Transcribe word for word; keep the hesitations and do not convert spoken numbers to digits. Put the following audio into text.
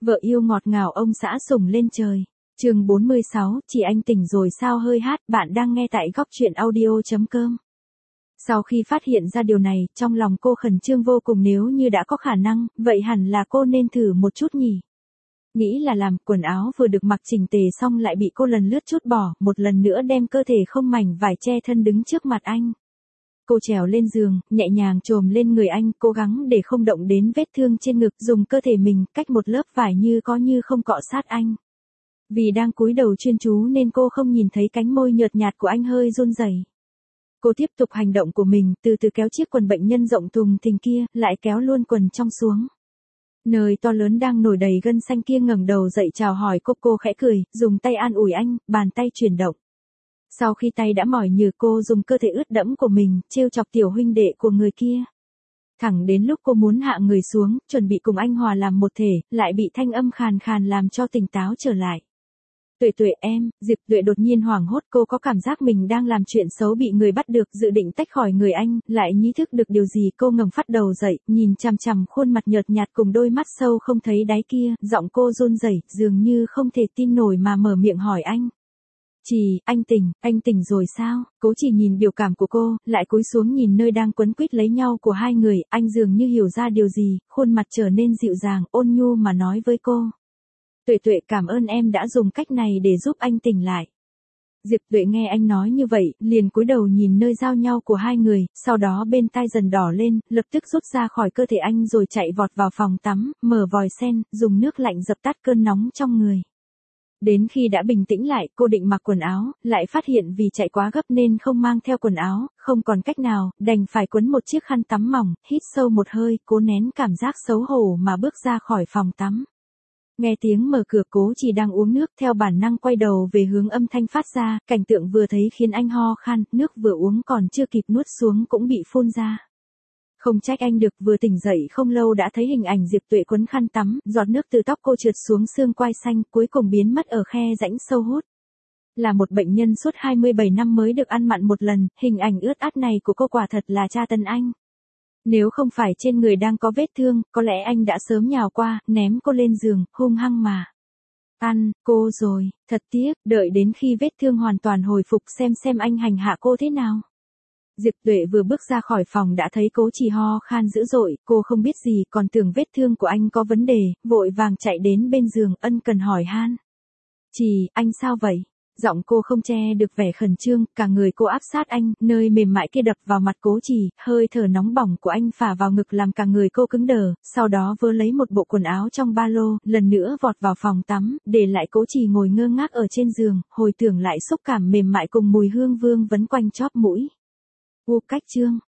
Vợ yêu ngọt ngào ông xã sủng lên trời. Chương bốn mươi sáu, chị anh tỉnh rồi sao hơi hát, bạn đang nghe tại góc truyện audio chấm com. Sau khi phát hiện ra điều này, trong lòng cô khẩn trương vô cùng, nếu như đã có khả năng, vậy hẳn là cô nên thử một chút nhỉ. Nghĩ là làm, quần áo vừa được mặc chỉnh tề xong lại bị cô lần lướt chút bỏ, một lần nữa đem cơ thể không mảnh vải che thân đứng trước mặt anh. Cô trèo lên giường, nhẹ nhàng chồm lên người anh, cố gắng để không động đến vết thương trên ngực, dùng cơ thể mình, cách một lớp vải như có như không cọ sát anh. Vì đang cúi đầu chuyên chú nên cô không nhìn thấy cánh môi nhợt nhạt của anh hơi run rẩy. Cô tiếp tục hành động của mình, từ từ kéo chiếc quần bệnh nhân rộng thùng thình kia, lại kéo luôn quần trong xuống. Nơi to lớn đang nổi đầy gân xanh kia ngẩng đầu dậy chào hỏi cô, cô khẽ cười, dùng tay an ủi anh, bàn tay chuyển động. Sau khi tay đã mỏi nhừ, cô dùng cơ thể ướt đẫm của mình, trêu chọc tiểu huynh đệ của người kia. Thẳng đến lúc cô muốn hạ người xuống, chuẩn bị cùng anh hòa làm một thể, lại bị thanh âm khàn khàn làm cho tỉnh táo trở lại. Tuệ Tuệ em, Diệp Tuệ đột nhiên hoảng hốt, cô có cảm giác mình đang làm chuyện xấu bị người bắt được, dự định tách khỏi người anh, lại ý thức được điều gì, cô ngẩng phát đầu dậy, nhìn chằm chằm khuôn mặt nhợt nhạt cùng đôi mắt sâu không thấy đáy kia, giọng cô run rẩy, dường như không thể tin nổi mà mở miệng hỏi anh. Chị, anh tỉnh, anh tỉnh rồi sao? Cố Chỉ nhìn biểu cảm của cô, lại cúi xuống nhìn nơi đang quấn quýt lấy nhau của hai người, anh dường như hiểu ra điều gì, khuôn mặt trở nên dịu dàng, ôn nhu mà nói với cô. Tuệ Tuệ, cảm ơn em đã dùng cách này để giúp anh tỉnh lại. Diệp Tuệ nghe anh nói như vậy, liền cúi đầu nhìn nơi giao nhau của hai người, sau đó bên tai dần đỏ lên, lập tức rút ra khỏi cơ thể anh rồi chạy vọt vào phòng tắm, mở vòi sen, dùng nước lạnh dập tắt cơn nóng trong người. Đến khi đã bình tĩnh lại, cô định mặc quần áo, lại phát hiện vì chạy quá gấp nên không mang theo quần áo, không còn cách nào, đành phải quấn một chiếc khăn tắm mỏng, hít sâu một hơi, cố nén cảm giác xấu hổ mà bước ra khỏi phòng tắm. Nghe tiếng mở cửa, Cố Chỉ đang uống nước, theo bản năng quay đầu về hướng âm thanh phát ra, cảnh tượng vừa thấy khiến anh ho khan, nước vừa uống còn chưa kịp nuốt xuống cũng bị phun ra. Không trách anh được, vừa tỉnh dậy không lâu đã thấy hình ảnh Diệp Tuệ quấn khăn tắm, giọt nước từ tóc cô trượt xuống xương quai xanh, cuối cùng biến mất ở khe rãnh sâu hút. Là một bệnh nhân suốt hai mươi bảy năm mới được ăn mặn một lần, hình ảnh ướt át này của cô quả thật là tra tấn anh. Nếu không phải trên người đang có vết thương, có lẽ anh đã sớm nhào qua, ném cô lên giường, hung hăng mà ăn cô rồi, thật tiếc, đợi đến khi vết thương hoàn toàn hồi phục xem xem anh hành hạ cô thế nào. Diệp Tuệ vừa bước ra khỏi phòng đã thấy Cố Chỉ ho khan dữ dội, cô không biết gì, còn tưởng vết thương của anh có vấn đề, vội vàng chạy đến bên giường, ân cần hỏi han. Chỉ, anh sao vậy? Giọng cô không che được vẻ khẩn trương, cả người cô áp sát anh, nơi mềm mại kia đập vào mặt Cố Chỉ, hơi thở nóng bỏng của anh phả vào ngực làm cả người cô cứng đờ, sau đó vơ lấy một bộ quần áo trong ba lô, lần nữa vọt vào phòng tắm, để lại Cố Chỉ ngồi ngơ ngác ở trên giường, hồi tưởng lại xúc cảm mềm mại cùng mùi hương vương vấn quanh chóp mũi. U cách chương.